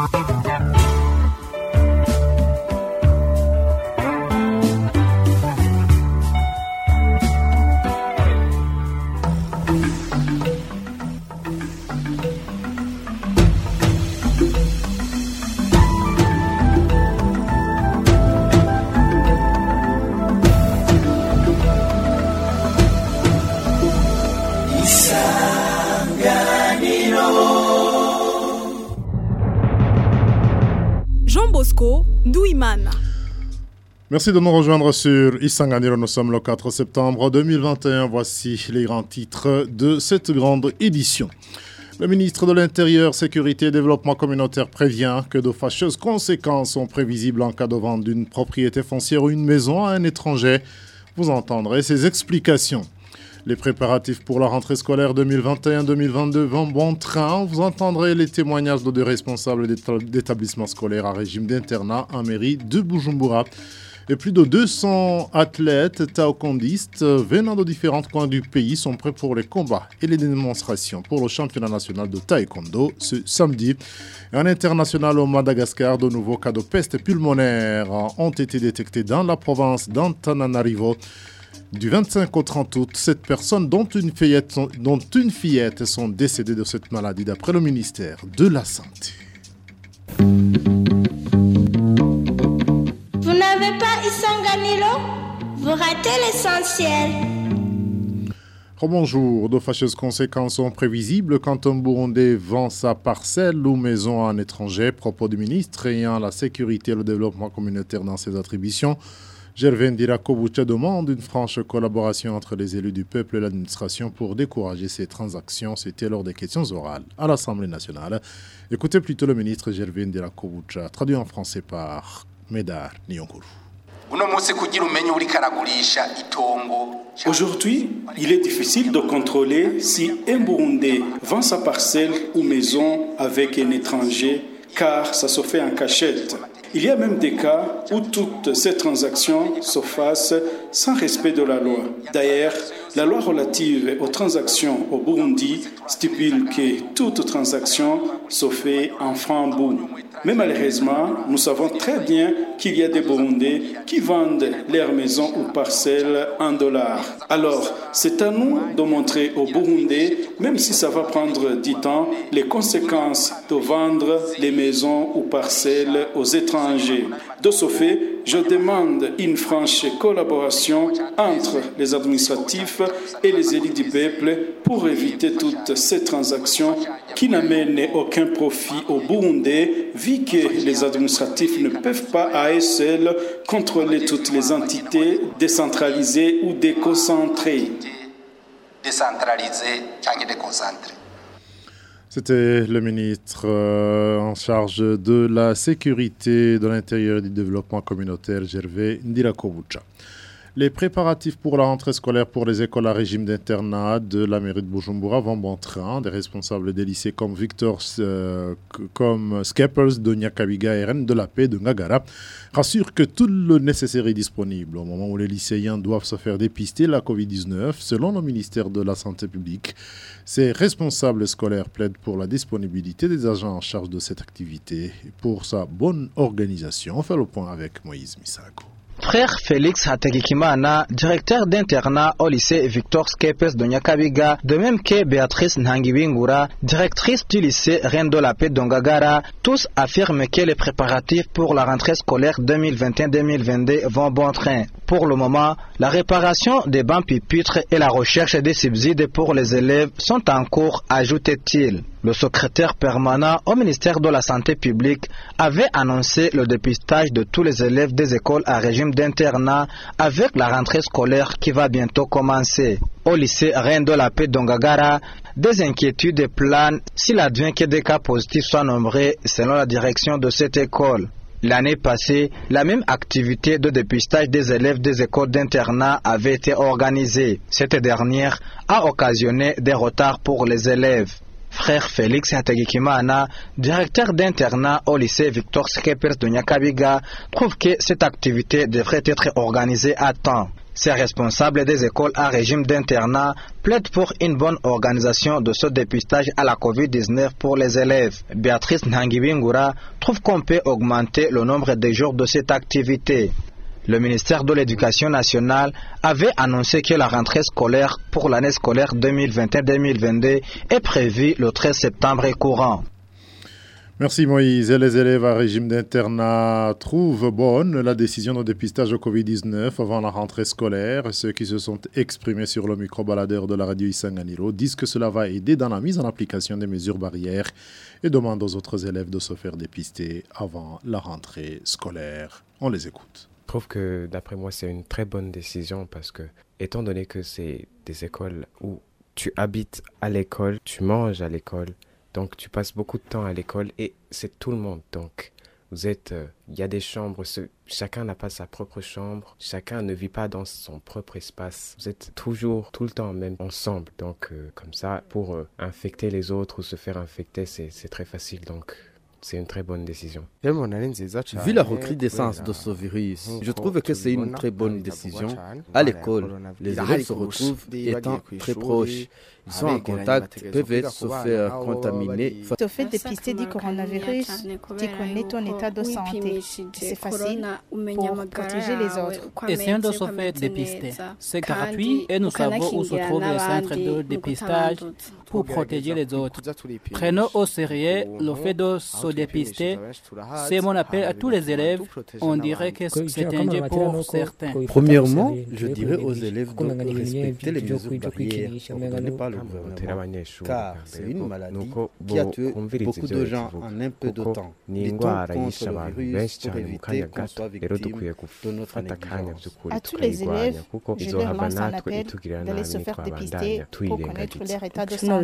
Merci de nous rejoindre sur Isanganiro. Nous sommes le 4 septembre 2021. Voici les grands titres de cette grande édition. Le ministre de l'Intérieur, Sécurité et Développement communautaire prévient que de fâcheuses conséquences sont prévisibles en cas de vente d'une propriété foncière ou une maison à un étranger. Vous entendrez ses explications. Les préparatifs pour la rentrée scolaire 2021-2022 vont bon train. Vous entendrez les témoignages de deux responsables d'établissements scolaires à régime d'internat en mairie de Bujumbura. Et plus de 200 athlètes taokwondistes venant de différents coins du pays sont prêts pour les combats et les démonstrations pour le championnat national de taekwondo ce samedi. Et en international au Madagascar, de nouveaux cas de peste pulmonaire ont été détectés dans la province d'Antananarivo. Du 25 au 30 août, 7 personnes, dont une fillette, sont décédées de cette maladie d'après le ministère de la Santé. Vous n'avez pas Isanganiro? Vous ratez l'essentiel. Bonjour. De fâcheuses conséquences sont prévisibles quand un Burundais vend sa parcelle ou maison à un étranger. Propos du ministre ayant la sécurité et le développement communautaire dans ses attributions. Gervais Ndirakobucha demande une franche collaboration entre les élus du peuple et l'administration pour décourager ces transactions. C'était lors des questions orales à l'Assemblée nationale. Écoutez plutôt le ministre Gervais Ndirakobucha, traduit en français par Médard Niyonkuru. Aujourd'hui, il est difficile de contrôler si un Burundais vend sa parcelle ou maison avec un étranger, car ça se fait en cachette. Il y a même des cas où toutes ces transactions se fassent sans respect de la loi. D'ailleurs, la loi relative aux transactions au Burundi stipule que toute transaction se fait en francs bout. Mais malheureusement, nous savons très bien qu'il y a des Burundais qui vendent leurs maisons ou parcelles en dollars. Alors, c'est à nous de montrer aux Burundais, même si ça va prendre du temps, les conséquences de vendre les maisons ou parcelles aux étrangers. De ce fait, je demande une franche collaboration entre les administratifs et les élus du peuple pour éviter toutes ces transactions qui n'amènent aucun profit aux Burundais, vu que les administratifs ne peuvent pas à eux seuls contrôler toutes les entités décentralisées ou déconcentrées. C'était le ministre en charge de la sécurité, de l'intérieur et du développement communautaire, Gervais Ndirakobucha. Les préparatifs pour la rentrée scolaire pour les écoles à régime d'internat de la mairie de Bujumbura vont bon train. Des responsables des lycées comme Victor Skeppers de Nyakabiga et Reine de la Paix de Ngagara rassurent que tout le nécessaire est disponible au moment où les lycéens doivent se faire dépister la Covid-19. Selon le ministère de la Santé publique, ces responsables scolaires plaident pour la disponibilité des agents en charge de cette activité et pour sa bonne organisation. On fait le point avec Moïse Misago. Frère Félix Hategekimana, directeur d'internat au lycée Victor Skepes de Nyakabiga, de même que Béatrice Nhangibingura, directrice du lycée Reine de la Paix de Ngagara, tous affirment que les préparatifs pour la rentrée scolaire 2021-2022 vont bon train. Pour le moment, la réparation des bancs pupitres et la recherche des subsides pour les élèves sont en cours, ajoutait-il. Le secrétaire permanent au ministère de la Santé publique avait annoncé le dépistage de tous les élèves des écoles à régime d'internat avec la rentrée scolaire qui va bientôt commencer. Au lycée Reine de la Paix d'Ongagara, des inquiétudes planent s'il advient que des cas positifs soient nombreux selon la direction de cette école. L'année passée, la même activité de dépistage des élèves des écoles d'internat avait été organisée. Cette dernière a occasionné des retards pour les élèves. Frère Félix Hategekimana, directeur d'internat au lycée Victor Skepers de Nyakabiga, trouve que cette activité devrait être organisée à temps. Ces responsables des écoles à régime d'internat plaident pour une bonne organisation de ce dépistage à la COVID-19 pour les élèves. Béatrice Nhangibingura trouve qu'on peut augmenter le nombre de jours de cette activité. Le ministère de l'Éducation nationale avait annoncé que la rentrée scolaire pour l'année scolaire 2021-2022 est prévue le 13 septembre courant. Merci Moïse. Et les élèves à régime d'internat trouvent bonne la décision de dépistage au Covid-19 avant la rentrée scolaire. Ceux qui se sont exprimés sur le micro-baladeur de la radio Isanganiro disent que cela va aider dans la mise en application des mesures barrières et demandent aux autres élèves de se faire dépister avant la rentrée scolaire. On les écoute. Je trouve que, d'après moi, c'est une très bonne décision parce que, étant donné que c'est des écoles où tu habites à l'école, tu manges à l'école, donc tu passes beaucoup de temps à l'école et c'est tout le monde. Donc, il y a des chambres, chacun n'a pas sa propre chambre, chacun ne vit pas dans son propre espace. Vous êtes toujours, tout le temps même ensemble. Donc, comme ça, pour infecter les autres ou se faire infecter, c'est très facile. Donc, c'est une très bonne décision. Vu la recrudescence de ce virus, je trouve que c'est une très bonne décision. À l'école, les élèves se retrouvent étant très proches. Ils sont en contact, peuvent se faire contaminer. Te fait dépister du coronavirus, tu connais ton état de santé. C'est facile pour protéger les autres. Essayons de se faire dépister. C'est gratuit et nous savons où se trouve le centre de dépistage pour protéger les autres. Prenons au sérieux le fait de se dépister. C'est mon appel à tous les élèves. On dirait que c'est un jeu pour certains. Premièrement, je dirais aux élèves de respecter les mesures barrières ordonnées par le gouvernement, car c'est une maladie qui a tué beaucoup de gens en un peu de temps. Luttons contre le virus pour éviter qu'on soit victime de notre négligence. À tous les élèves, je leur lance un appel d'aller se faire dépister pour connaître leur état de santé.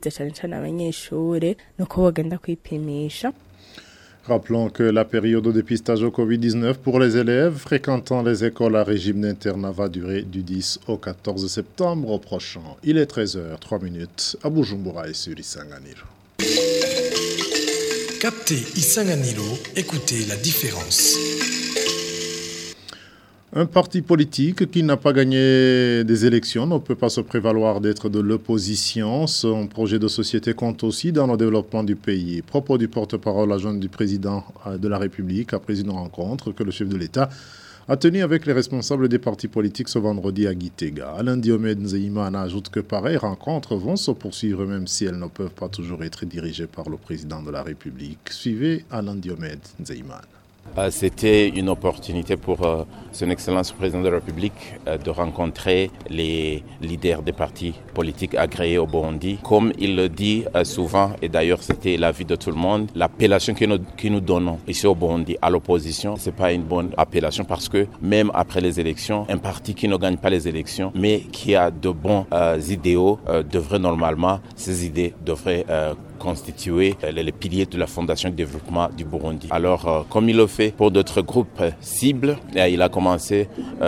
Rappelons que la période de dépistage au Covid-19 pour les élèves fréquentant les écoles à régime d'internat va durer du 10 au 14 septembre prochain. Il est 13h03 à Bujumbura et sur Isanganiro. Captez Isanganiro, écoutez la différence. Un parti politique qui n'a pas gagné des élections ne peut pas se prévaloir d'être de l'opposition. Son projet de société compte aussi dans le développement du pays. Propos du porte-parole adjoint du président de la République après une rencontre que le chef de l'État a tenue avec les responsables des partis politiques ce vendredi à Gitega. Alain Diomède Nzeimana ajoute que pareilles rencontres vont se poursuivre même si elles ne peuvent pas toujours être dirigées par le président de la République. Suivez Alain Diomède Nzeimana. C'était une opportunité pour son Excellence le Président de la République de rencontrer les leaders des partis politiques agréés au Burundi. Comme il le dit souvent, et d'ailleurs c'était l'avis de tout le monde, l'appellation que nous donnons ici au Burundi à l'opposition, ce n'est pas une bonne appellation parce que même après les élections, un parti qui ne gagne pas les élections mais qui a de bons idéaux devrait normalement, ces idées devraient constituer les piliers de la Fondation de développement du Burundi. Alors, comme il le fait pour d'autres groupes cibles, il a commencé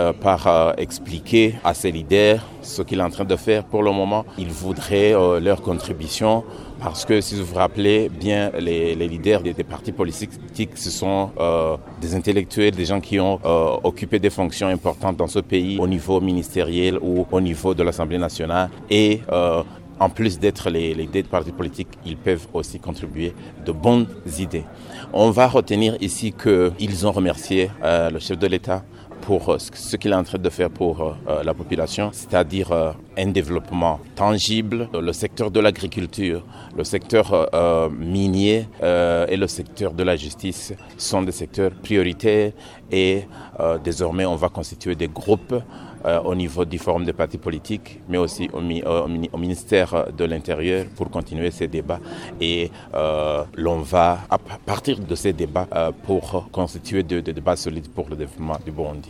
par expliquer à ses leaders ce qu'il est en train de faire pour le moment. Il voudrait leur contribution parce que, si vous vous rappelez bien, les leaders des partis politiques, ce sont des intellectuels, des gens qui ont occupé des fonctions importantes dans ce pays au niveau ministériel ou au niveau de l'Assemblée nationale et en plus d'être les idées de partis politiques, ils peuvent aussi contribuer de bonnes idées. On va retenir ici qu'ils ont remercié le chef de l'État pour ce qu'il est en train de faire pour la population, c'est-à-dire un développement tangible. Le secteur de l'agriculture, le secteur minier et le secteur de la justice sont des secteurs prioritaires et désormais on va constituer des groupes au niveau du forum des partis politiques, mais aussi au ministère de l'Intérieur pour continuer ces débats. Et l'on va, à partir de ces débats, pour constituer des débats solides pour le développement du Burundi.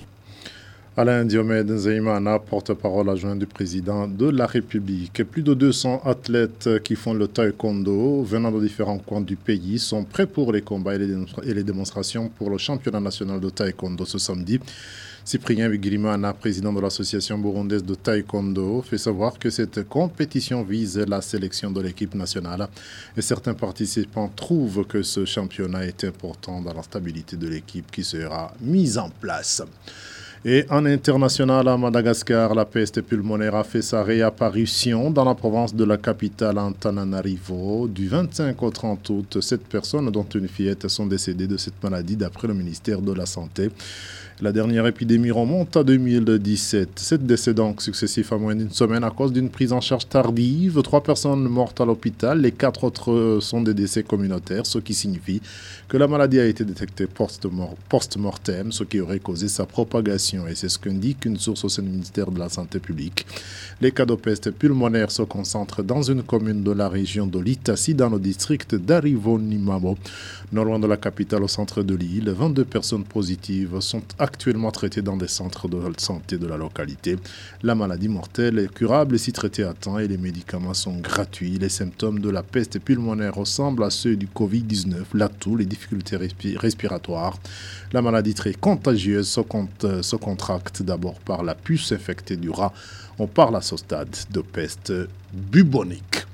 Alain Diomède Nzeimana, porte-parole adjoint du président de la République. Plus de 200 athlètes qui font le taekwondo, venant de différents coins du pays, sont prêts pour les combats et les démonstrations pour le championnat national de taekwondo ce samedi. Cyprien Bigirimana, président de l'association burundaise de taekwondo, fait savoir que cette compétition vise la sélection de l'équipe nationale et certains participants trouvent que ce championnat est important dans la stabilité de l'équipe qui sera mise en place. Et en international à Madagascar, la peste pulmonaire a fait sa réapparition dans la province de la capitale Antananarivo. Du 25 au 30 août, 7 personnes, dont une fillette, sont décédées de cette maladie d'après le ministère de la Santé. La dernière épidémie remonte à 2017. 7 décès donc successifs à moins d'une semaine à cause d'une prise en charge tardive. 3 personnes mortes à l'hôpital. Les 4 autres sont des décès communautaires, ce qui signifie que la maladie a été détectée post-mortem, ce qui aurait causé sa propagation. Et c'est ce qu'indique une source au sein du ministère de la Santé publique. Les cas de peste pulmonaire se concentrent dans une commune de la région de l'Itassi, dans le district d'Arivonimamo. Non loin de la capitale, au centre de l'île, 22 personnes positives sont actuellement traitées dans des centres de santé de la localité. La maladie mortelle est curable si traitée à temps et les médicaments sont gratuits. Les symptômes de la peste pulmonaire ressemblent à ceux du Covid-19, la toux, les difficultés respiratoires. La maladie très contagieuse se contracte d'abord par la puce infectée du rat. On parle à ce stade de peste bubonique.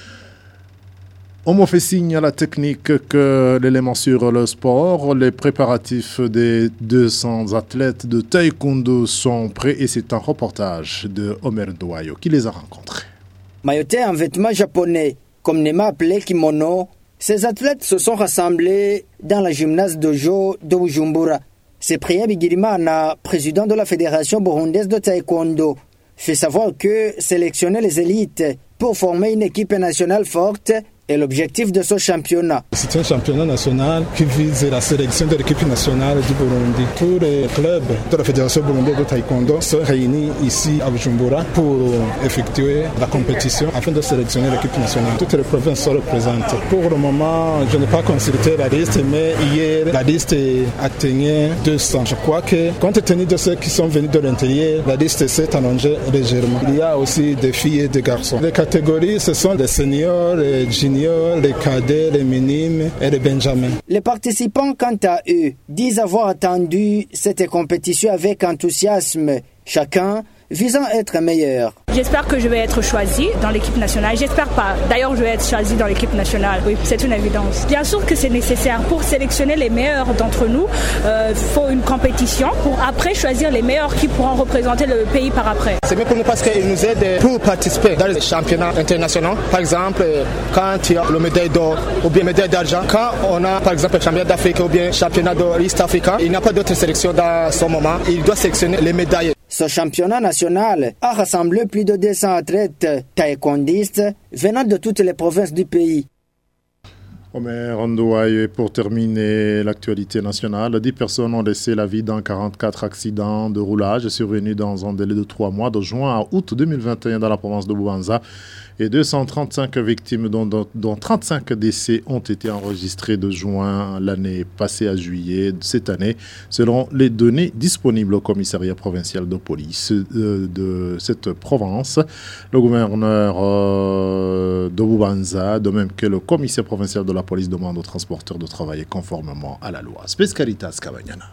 On me fait signe à la technique que l'élément sur le sport, les préparatifs des 200 athlètes de taekwondo sont prêts et c'est un reportage de Omer Ndouayo qui les a rencontrés. Maillotés en vêtements japonais, communément appelés kimono, ces athlètes se sont rassemblés dans la gymnase dojo de Bujumbura. Cyprien Bigirimana, président de la Fédération burundaise de taekwondo, fait savoir que sélectionner les élites pour former une équipe nationale forte est l'objectif de ce championnat. C'est un championnat national qui vise la sélection de l'équipe nationale du Burundi. Tous les clubs de la Fédération burundaise de taekwondo se réunissent ici à Bujumbura pour effectuer la compétition afin de sélectionner l'équipe nationale. Toutes les provinces sont représentées. Pour le moment, je n'ai pas consulté la liste, mais hier, la liste atteignait 200. Je crois que, compte tenu de ceux qui sont venus de l'intérieur, la liste s'est allongée légèrement. Il y a aussi des filles et des garçons. Les catégories, ce sont les seniors, les juniors, les cadets, les minimes et les benjamins. Les participants, quant à eux, disent avoir attendu cette compétition avec enthousiasme, chacun visant à être meilleur. J'espère que je vais être choisi dans l'équipe nationale. J'espère pas. D'ailleurs, je vais être choisi dans l'équipe nationale. Oui, c'est une évidence. Bien sûr que c'est nécessaire. Pour sélectionner les meilleurs d'entre nous, il faut une compétition pour après choisir les meilleurs qui pourront représenter le pays par après. C'est bien pour nous parce qu'il nous aide pour participer dans les championnats internationaux. Par exemple, quand il y a le médaille d'or ou bien médaille d'argent, quand on a par exemple le championnat d'Afrique ou bien championnat de l'East Africa, il n'y a pas d'autre sélection dans ce moment. Il doit sélectionner les médailles. Ce championnat national a rassemblé plus de 200 athlètes taekwondistes venant de toutes les provinces du pays. Omer Ndouaye, pour terminer l'actualité nationale, 10 personnes ont laissé la vie dans 44 accidents de roulage survenus dans un délai de 3 mois, de juin à août 2021 dans la province de Bubanza. Et 235 victimes, dont 35 décès, ont été enregistrés de juin l'année passée à juillet de cette année, selon les données disponibles au commissariat provincial de police de cette province. Le gouverneur de Bubanza, de même que le commissaire provincial de la police, demande aux transporteurs de travailler conformément à la loi. Spescaritas Kabanyana.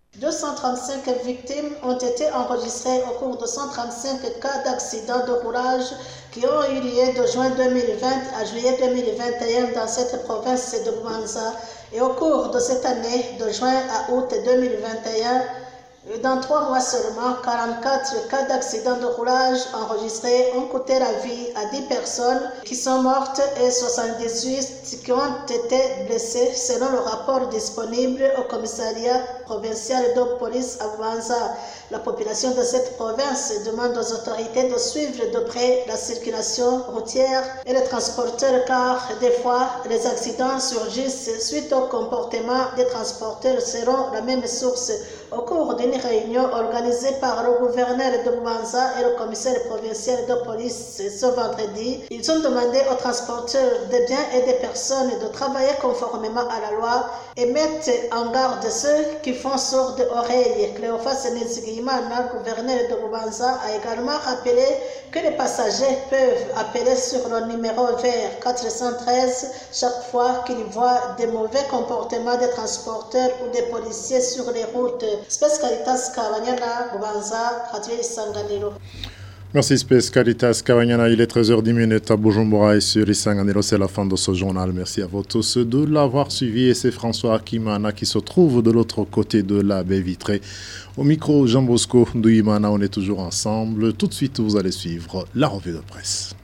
235 victimes ont été enregistrées au cours de 135 cas d'accidents de roulage qui ont eu lieu de juin 2020 à juillet 2021 dans cette province de Bubanza. Et au cours de cette année, de juin à août 2021, dans 3 mois seulement, 44 cas d'accidents de roulage enregistrés ont coûté la vie à 10 personnes qui sont mortes et 78 qui ont été blessées selon le rapport disponible au commissariat provincial de police à Bubanza. La population de cette province demande aux autorités de suivre de près la circulation routière et les transporteurs car des fois les accidents surgissent suite au comportement des transporteurs selon la même source. Au cours d'une réunion organisée par le gouverneur de Bubanza et le commissaire provincial de police ce vendredi, ils ont demandé aux transporteurs de biens et des personnes de travailler conformément à la loi et mettre en garde ceux qui font sourde oreille. Cléophas Nzigiyimana, gouverneur de Bubanza, a également rappelé que les passagers peuvent appeler sur le numéro vert 413 chaque fois qu'ils voient des mauvais comportements des transporteurs ou des policiers sur les routes. Merci Space Caritas Kawanyana, il est 13h10 à Bujumbura et sur Isanganiro, c'est la fin de ce journal. Merci à vous tous de l'avoir suivi et c'est François Akimana qui se trouve de l'autre côté de la baie vitrée. Au micro, Jean Bosco Douimana, on est toujours ensemble. Tout de suite, vous allez suivre la revue de presse.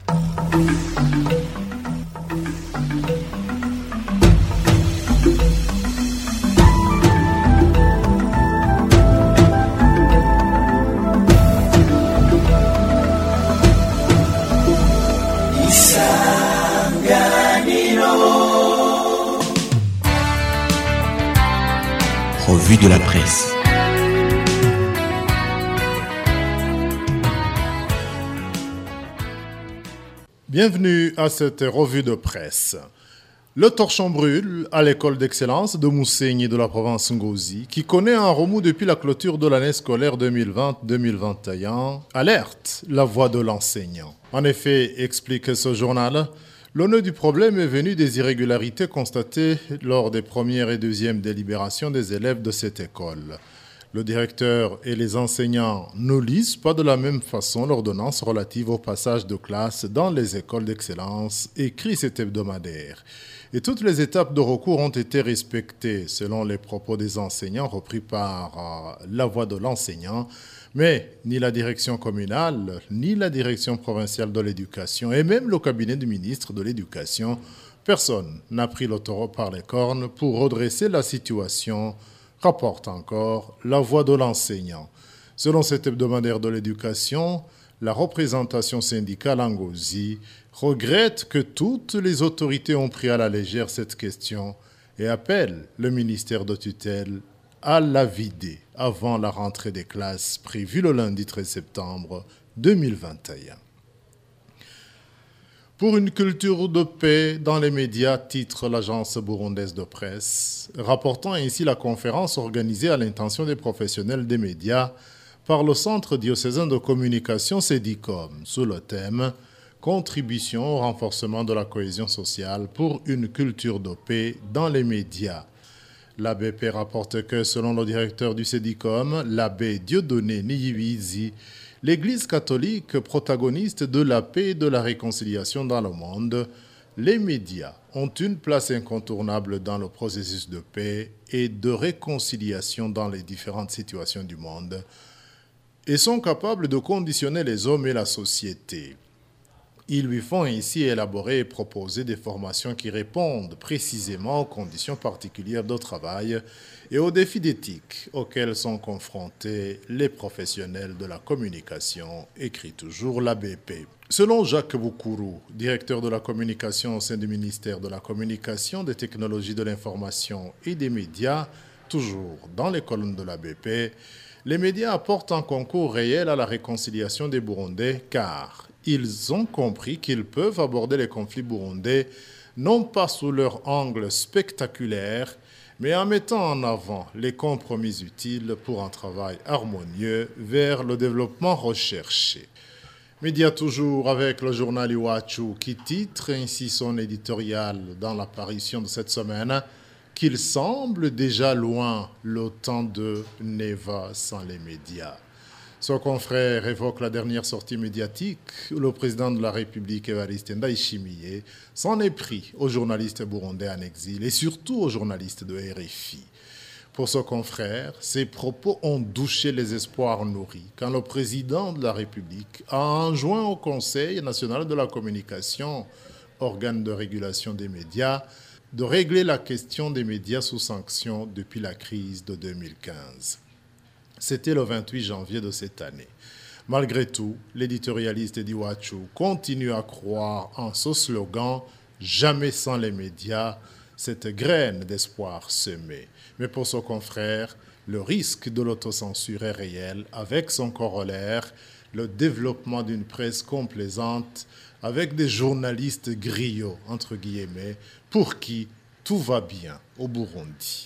Revue de la presse. Bienvenue à cette revue de presse. Le torchon brûle à l'école d'excellence de Mousseigny de la province Ngozi, qui connaît un remous depuis la clôture de l'année scolaire 2020-2021. Alerte, la voix de l'enseignant. En effet, explique ce journal, le nœud du problème est venu des irrégularités constatées lors des premières et deuxièmes délibérations des élèves de cette école. Le directeur et les enseignants ne lisent pas de la même façon l'ordonnance relative au passage de classe dans les écoles d'excellence, écrit cet hebdomadaire. Et toutes les étapes de recours ont été respectées, selon les propos des enseignants repris par la voix de l'enseignant. Mais ni la direction communale, ni la direction provinciale de l'éducation, et même le cabinet du ministre de l'Éducation, personne n'a pris le taureau par les cornes pour redresser la situation, rapporte encore la voix de l'enseignant. Selon cet hebdomadaire de l'éducation, la représentation syndicale en Ngozi regrette que toutes les autorités ont pris à la légère cette question et appelle le ministère de tutelle à la vider avant la rentrée des classes prévue le lundi 13 septembre 2021. Pour une culture de paix dans les médias, titre l'agence burundaise de presse, rapportant ainsi la conférence organisée à l'intention des professionnels des médias par le Centre diocésain de communication CEDICOM sous le thème « Contribution au renforcement de la cohésion sociale pour une culture de paix dans les médias ». L'ABP rapporte que, selon le directeur du CEDICOM, l'abbé Dieudonné Niyibizi, l'Église catholique, protagoniste de la paix et de la réconciliation dans le monde, les médias ont une place incontournable dans le processus de paix et de réconciliation dans les différentes situations du monde et sont capables de conditionner les hommes et la société. Ils lui font ainsi élaborer et proposer des formations qui répondent précisément aux conditions particulières de travail et aux défis d'éthique auxquels sont confrontés les professionnels de la communication, écrit toujours l'ABP. Selon Jacques Boukourou, directeur de la communication au sein du ministère de la Communication, des Technologies de l'Information et des Médias, toujours dans les colonnes de l'ABP, les médias apportent un concours réel à la réconciliation des Burundais car ils ont compris qu'ils peuvent aborder les conflits burundais non pas sous leur angle spectaculaire, mais en mettant en avant les compromis utiles pour un travail harmonieux vers le développement recherché. Média toujours avec le journal Iwachu qui titre ainsi son éditorial dans l'apparition de cette semaine qu'il semble déjà loin le temps de Neva sans les médias. Son confrère évoque la dernière sortie médiatique où le président de la République, Evariste Ndayishimiye, s'en est pris aux journalistes burundais en exil et surtout aux journalistes de RFI. Pour ce confrère, ses propos ont douché les espoirs nourris quand le président de la République a enjoint au Conseil national de la communication, organe de régulation des médias, de régler la question des médias sous sanction depuis la crise de 2015. C'était le 28 janvier de cette année. Malgré tout, l'éditorialiste d'Iwachu continue à croire en ce slogan « Jamais sans les médias », cette graine d'espoir semée. Mais pour son confrère, le risque de l'autocensure est réel avec son corollaire, le développement d'une presse complaisante avec des journalistes griots, entre guillemets, pour qui tout va bien au Burundi.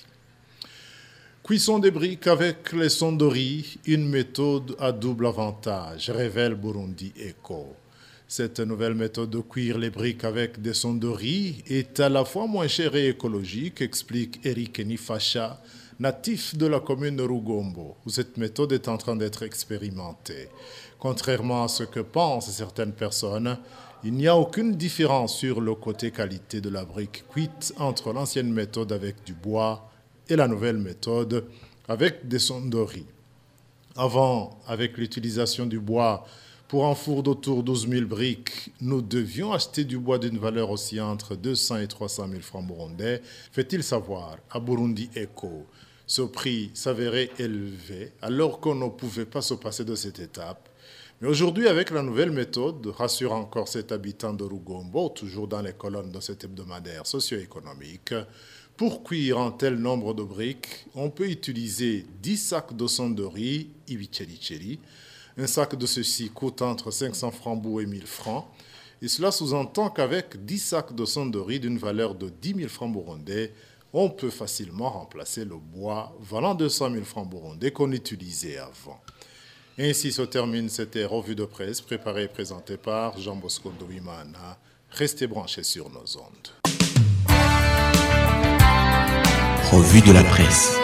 Cuisson des briques avec les sonderies, une méthode à double avantage, révèle Burundi Echo. Cette nouvelle méthode de cuire les briques avec des sonderies est à la fois moins chère et écologique, explique Eric Nifacha, natif de la commune de Rugombo, où cette méthode est en train d'être expérimentée. Contrairement à ce que pensent certaines personnes, il n'y a aucune différence sur le côté qualité de la brique cuite entre l'ancienne méthode avec du bois et la nouvelle méthode avec des sonderies. Avant, avec l'utilisation du bois, pour un four d'autour de 12 000 briques, nous devions acheter du bois d'une valeur aussi entre 200 et 300 000 francs burundais. Fait-il savoir à Burundi Echo, ce prix s'avérait élevé alors qu'on ne pouvait pas se passer de cette étape. Mais aujourd'hui, avec la nouvelle méthode, rassure encore cet habitant de Rugombo, toujours dans les colonnes de cet hebdomadaire socio-économique, pour cuire un tel nombre de briques, on peut utiliser 10 sacs de sonderie, ibicheri. Un sac de ceci coûte entre 500 francs bou et 1000 francs. Et cela sous-entend qu'avec 10 sacs de sonderie d'une valeur de 10 000 francs burundais, on peut facilement remplacer le bois valant 200 000 francs burundais qu'on utilisait avant. Ainsi se termine cette revue de presse préparée et présentée par Jean Bosco Douimana. Restez branchés sur nos ondes. Revue de la presse.